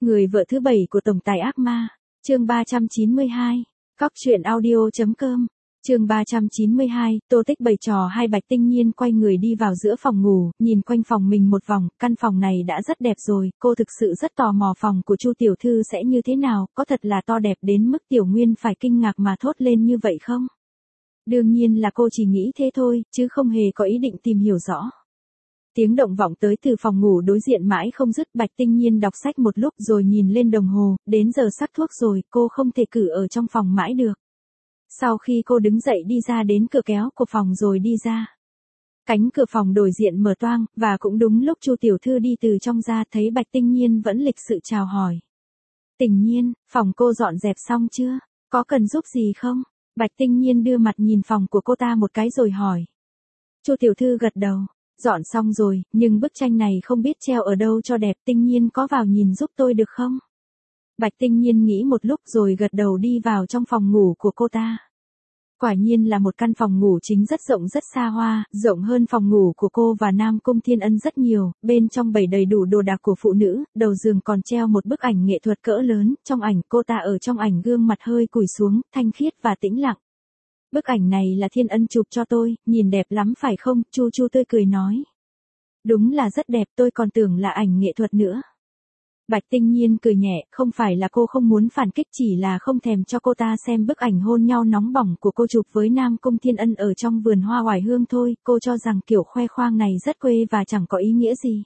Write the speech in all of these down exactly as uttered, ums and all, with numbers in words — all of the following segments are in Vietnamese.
Người vợ thứ bảy của tổng tài ác ma, chương ba trăm chín mươi hai, cóc truyện audio.com, chương ba trăm chín mươi hai, Tô Tích bày trò hai Bạch Tinh Nhiên quay người đi vào giữa phòng ngủ, nhìn quanh phòng mình một vòng, căn phòng này đã rất đẹp rồi, cô thực sự rất tò mò phòng của Chu tiểu thư sẽ như thế nào, có thật là to đẹp đến mức Tiểu Nguyên phải kinh ngạc mà thốt lên như vậy không? Đương nhiên là cô chỉ nghĩ thế thôi, chứ không hề có ý định tìm hiểu rõ. Tiếng động vọng tới từ phòng ngủ đối diện mãi không dứt. Bạch Tinh Nhiên đọc sách một lúc rồi nhìn lên đồng hồ, đến giờ sắc thuốc rồi, cô không thể cử ở trong phòng mãi được. Sau khi cô đứng dậy đi ra đến cửa kéo của phòng rồi đi ra. Cánh cửa phòng đối diện mở toang, và cũng đúng lúc Chu tiểu thư đi từ trong ra thấy Bạch Tinh Nhiên vẫn lịch sự chào hỏi. Tình Nhiên, phòng cô dọn dẹp xong chưa? Có cần giúp gì không? Bạch Tinh Nhiên đưa mặt nhìn phòng của cô ta một cái rồi hỏi. Chu tiểu thư gật đầu. Dọn xong rồi, nhưng bức tranh này không biết treo ở đâu cho đẹp, Tinh Nhiên có vào nhìn giúp tôi được không? Bạch Tinh Nhiên nghĩ một lúc rồi gật đầu đi vào trong phòng ngủ của cô ta. Quả nhiên là một căn phòng ngủ chính rất rộng rất xa hoa, rộng hơn phòng ngủ của cô và Nam Cung Thiên Ân rất nhiều, bên trong bày đầy đủ đồ đạc của phụ nữ, đầu giường còn treo một bức ảnh nghệ thuật cỡ lớn, trong ảnh cô ta ở trong ảnh gương mặt hơi cúi xuống, thanh khiết và tĩnh lặng. Bức ảnh này là Thiên Ân chụp cho tôi, nhìn đẹp lắm phải không? Chu Chu tươi cười nói. Đúng là rất đẹp, tôi còn tưởng là ảnh nghệ thuật nữa. Bạch Tinh Nhiên cười nhẹ, không phải là cô không muốn phản kích, chỉ là không thèm cho cô ta xem bức ảnh hôn nhau nóng bỏng của cô chụp với Nam Cung Thiên Ân ở trong vườn hoa oải hương thôi, cô cho rằng kiểu khoe khoang này rất quê và chẳng có ý nghĩa gì.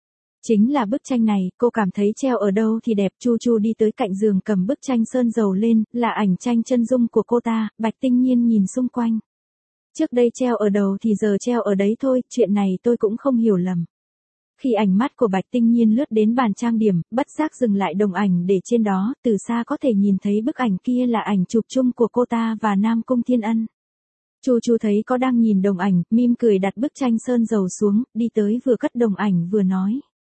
Chính là bức tranh này, cô cảm thấy treo ở đâu thì đẹp. Chu Chu đi tới cạnh giường cầm bức tranh sơn dầu lên, là ảnh tranh chân dung của cô ta. Bạch Tinh Nhiên nhìn xung quanh. Trước đây treo ở đầu thì giờ treo ở đấy thôi, chuyện này tôi cũng không hiểu lầm. Khi ánh mắt của Bạch Tinh Nhiên lướt đến bàn trang điểm, bất giác dừng lại đồng ảnh để trên đó, từ xa có thể nhìn thấy bức ảnh kia là ảnh chụp chung của cô ta và Nam Cung Thiên Ân. Chu Chu thấy có đang nhìn đồng ảnh, mỉm cười đặt bức tranh sơn dầu xuống, đi tới vừa cất đồng ảnh vừa nói.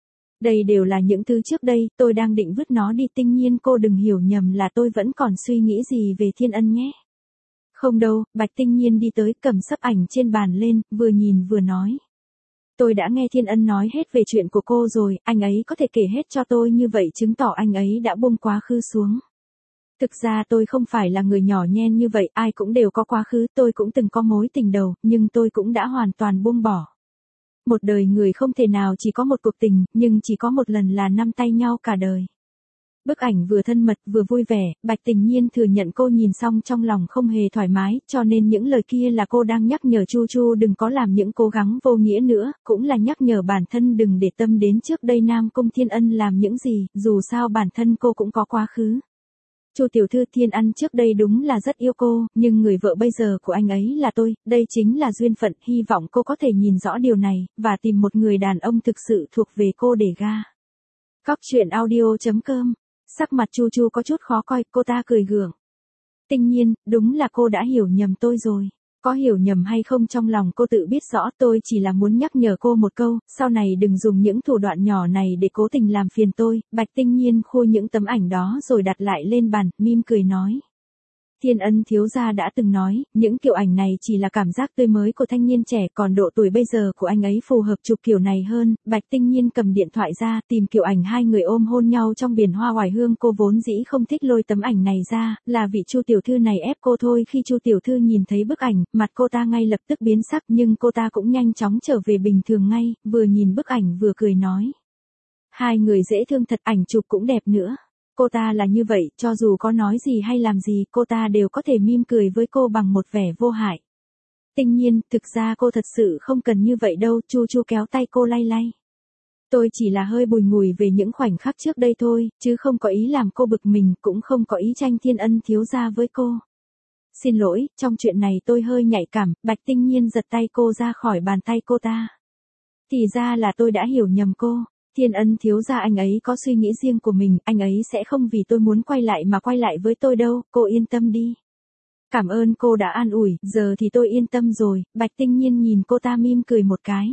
Đây đều là những thứ trước đây, tôi đang định vứt nó đi. Tinh Nhiên cô đừng hiểu nhầm là tôi vẫn còn suy nghĩ gì về Thiên Ân nhé. Không đâu, Bạch Tinh Nhiên đi tới cầm sấp ảnh trên bàn lên, vừa nhìn vừa nói. Tôi đã nghe Thiên Ân nói hết về chuyện của cô rồi, anh ấy có thể kể hết cho tôi như vậy chứng tỏ anh ấy đã buông quá khứ xuống. Thực ra tôi không phải là người nhỏ nhen như vậy, ai cũng đều có quá khứ, tôi cũng từng có mối tình đầu, nhưng tôi cũng đã hoàn toàn buông bỏ. Một đời người không thể nào chỉ có một cuộc tình, nhưng chỉ có một lần là nắm tay nhau cả đời. Bức ảnh vừa thân mật vừa vui vẻ, Bạch Tinh Nhiên thừa nhận cô nhìn xong trong lòng không hề thoải mái, cho nên những lời kia là cô đang nhắc nhở Chu Chu đừng có làm những cố gắng vô nghĩa nữa, cũng là nhắc nhở bản thân đừng để tâm đến trước đây Nam Cung Thiên Ân làm những gì, dù sao bản thân cô cũng có quá khứ. Chu tiểu thư, Thiên Ân trước đây đúng là rất yêu cô, nhưng người vợ bây giờ của anh ấy là tôi, đây chính là duyên phận, hy vọng cô có thể nhìn rõ điều này, và tìm một người đàn ông thực sự thuộc về cô để ga. Cóc truyện audio.com. Sắc mặt Chu Chu có chút khó coi, cô ta cười gượng. Tinh Nhiên, đúng là cô đã hiểu nhầm tôi rồi. Có hiểu nhầm hay không trong lòng cô tự biết rõ, tôi chỉ là muốn nhắc nhở cô một câu, sau này đừng dùng những thủ đoạn nhỏ này để cố tình làm phiền tôi. Bạch Tinh Nhiên khui những tấm ảnh đó rồi đặt lại lên bàn, mỉm cười nói. Thiên Ân thiếu gia đã từng nói, những kiểu ảnh này chỉ là cảm giác tươi mới của thanh niên trẻ, còn độ tuổi bây giờ của anh ấy phù hợp chụp kiểu này hơn. Bạch Tinh Nhiên cầm điện thoại ra, tìm kiểu ảnh hai người ôm hôn nhau trong biển hoa oải hương. Cô vốn dĩ không thích lôi tấm ảnh này ra, là vị Chu tiểu thư này ép cô thôi. Khi Chu tiểu thư nhìn thấy bức ảnh, mặt cô ta ngay lập tức biến sắc, nhưng cô ta cũng nhanh chóng trở về bình thường ngay, vừa nhìn bức ảnh vừa cười nói. Hai người dễ thương thật, ảnh chụp cũng đẹp nữa. Cô ta là như vậy, cho dù có nói gì hay làm gì, cô ta đều có thể mỉm cười với cô bằng một vẻ vô hại. Tinh Nhiên, thực ra cô thật sự không cần như vậy đâu. Chu Chu kéo tay cô lay lay. Tôi chỉ là hơi bùi ngùi về những khoảnh khắc trước đây thôi, chứ không có ý làm cô bực mình, cũng không có ý tranh Thiên Ân thiếu gia với cô. Xin lỗi, trong chuyện này tôi hơi nhạy cảm. Bạch Tinh Nhiên giật tay cô ra khỏi bàn tay cô ta. Thì ra là tôi đã hiểu nhầm cô. Thiên Ân thiếu gia anh ấy có suy nghĩ riêng của mình, anh ấy sẽ không vì tôi muốn quay lại mà quay lại với tôi đâu, cô yên tâm đi. Cảm ơn cô đã an ủi, giờ thì tôi yên tâm rồi. Bạch Tinh Nhiên nhìn cô ta mỉm cười một cái.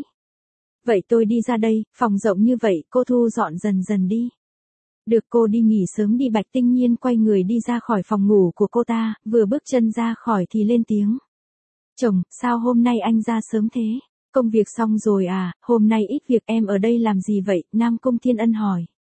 Vậy tôi đi ra đây, phòng rộng như vậy, cô thu dọn dần dần đi. Được, cô đi nghỉ sớm đi. Bạch Tinh Nhiên quay người đi ra khỏi phòng ngủ của cô ta, vừa bước chân ra khỏi thì lên tiếng. Chồng, sao hôm nay anh ra sớm thế? Công việc xong rồi à, hôm nay ít việc, em ở đây làm gì vậy? Nam Cung Thiên Ân hỏi.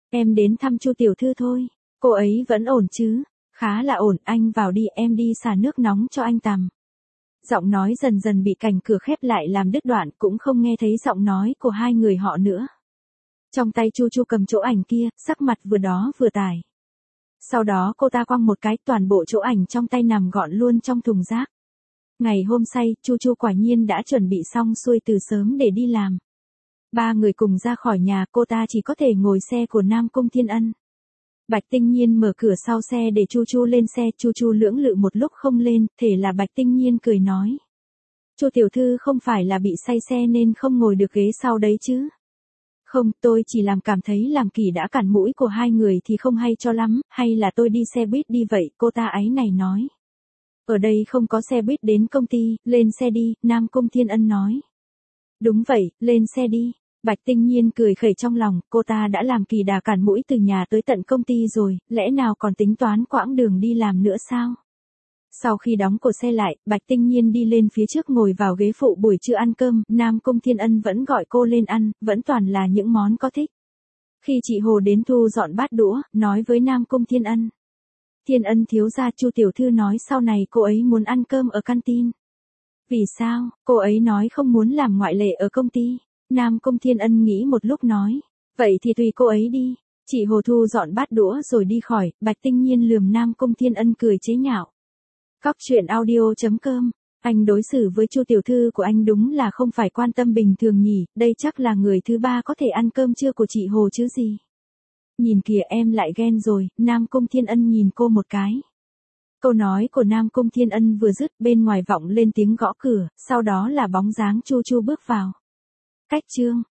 Em đến thăm Chu tiểu thư thôi. Cô ấy vẫn ổn chứ? Khá là ổn, anh vào đi, em đi xả nước nóng cho anh tắm. Giọng nói dần dần bị cành cửa khép lại làm đứt đoạn, cũng không nghe thấy giọng nói của hai người họ nữa. Trong tay Chu Chu cầm chỗ ảnh kia, sắc mặt vừa đó vừa tải. Sau đó cô ta quăng một cái, toàn bộ chỗ ảnh trong tay nằm gọn luôn trong thùng rác. Ngày hôm say, Chu Chu quả nhiên đã chuẩn bị xong xuôi từ sớm để đi làm. Ba người cùng ra khỏi nhà, cô ta chỉ có thể ngồi xe của Nam Cung Thiên Ân. Bạch Tinh Nhiên mở cửa sau xe để Chu Chu lên xe, Chu Chu lưỡng lự một lúc không lên, thể là Bạch Tinh Nhiên cười nói. Chu tiểu thư không phải là bị say xe nên không ngồi được ghế sau đấy chứ? Không, tôi chỉ làm cảm thấy làm kỳ đã cản mũi của hai người thì không hay cho lắm, hay là tôi đi xe buýt đi vậy, cô ta áy này nói. Ở đây không có xe buýt đến công ty, lên xe đi, Nam Cung Thiên Ân nói. Đúng vậy, lên xe đi. Bạch Tinh Nhiên cười khẩy trong lòng, cô ta đã làm kỳ đà cản mũi từ nhà tới tận công ty rồi, lẽ nào còn tính toán quãng đường đi làm nữa sao? Sau khi đóng cổ xe lại, Bạch Tinh Nhiên đi lên phía trước ngồi vào ghế phụ buổi trưa ăn cơm, Nam Cung Thiên Ân vẫn gọi cô lên ăn, vẫn toàn là những món có thích. Khi chị Hồ đến thu dọn bát đũa, nói với Nam Cung Thiên Ân. Thiên Ân thiếu gia, Chu tiểu thư nói sau này cô ấy muốn ăn cơm ở canteen. Vì sao? Cô ấy nói không muốn làm ngoại lệ ở công ty. Nam Cung Thiên Ân nghĩ một lúc nói. Vậy thì tùy cô ấy đi. Chị Hồ thu dọn bát đũa rồi đi khỏi, Bạch Tinh Nhiên lườm Nam Cung Thiên Ân cười chế nhạo. Cóc truyện audio chấm com. Anh đối xử với Chu tiểu thư của anh đúng là không phải quan tâm bình thường nhỉ, đây chắc là người thứ ba có thể ăn cơm trưa của chị Hồ chứ gì. Nhìn kìa, em lại ghen rồi, Nam Cung Thiên Ân nhìn cô một cái. Câu nói của Nam Cung Thiên Ân vừa dứt, bên ngoài vọng lên tiếng gõ cửa, sau đó là bóng dáng Chu Chu bước vào. Cách chương